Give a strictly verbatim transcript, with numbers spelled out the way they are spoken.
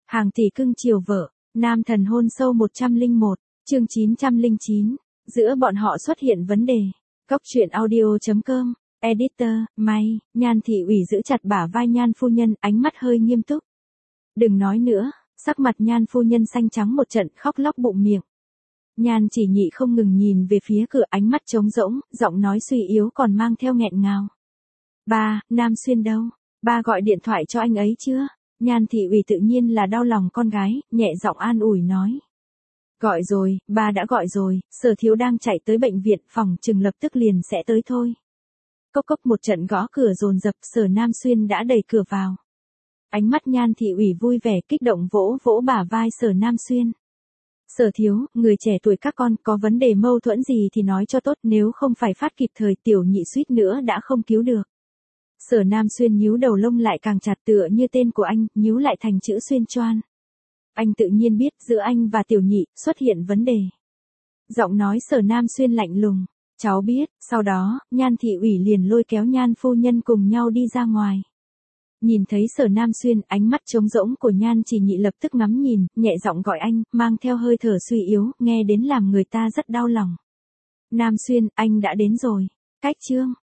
Hàng tỷ cưng chiều vợ, nam thần hôn sâu một trăm lẻ một, chương chín trăm lẻ chín, giữa bọn họ xuất hiện vấn đề. Góc truyện audio chấm com, editor, May, Nhan thị ủy giữ chặt bả vai Nhan phu nhân, ánh mắt hơi nghiêm túc. Đừng nói nữa, sắc mặt Nhan phu nhân xanh trắng một trận, khóc lóc bụng miệng. Nhan chỉ nhị không ngừng nhìn về phía cửa, ánh mắt trống rỗng, giọng nói suy yếu còn mang theo nghẹn ngào. Ba, Nam Xuyên đâu? Ba gọi điện thoại cho anh ấy chưa? Nhan thị ủy tự nhiên là đau lòng con gái, nhẹ giọng an ủi nói. Gọi rồi, ba đã gọi rồi, Sở Thiếu đang chạy tới bệnh viện, phòng chừng lập tức liền sẽ tới thôi. Cốc cốc một trận gõ cửa dồn dập, Sở Nam Xuyên đã đẩy cửa vào. Ánh mắt Nhan thị ủy vui vẻ, kích động vỗ vỗ bả vai Sở Nam Xuyên. Sở Thiếu, người trẻ tuổi các con có vấn đề mâu thuẫn gì thì nói cho tốt, nếu không phải phát kịp thời tiểu nhị suýt nữa đã không cứu được. Sở Nam Xuyên nhíu đầu lông lại càng chặt, tựa như tên của anh, nhíu lại thành chữ xuyên choan. Anh tự nhiên biết giữa anh và tiểu nhị xuất hiện vấn đề. Giọng nói Sở Nam Xuyên lạnh lùng. Cháu biết. Sau đó, Nhan thị ủy liền lôi kéo Nhan phu nhân cùng nhau đi ra ngoài. Nhìn thấy Sở Nam Xuyên, ánh mắt trống rỗng của Nhan chỉ nhị lập tức ngắm nhìn, nhẹ giọng gọi anh, mang theo hơi thở suy yếu, nghe đến làm người ta rất đau lòng. Nam Xuyên, anh đã đến rồi. Cách chương.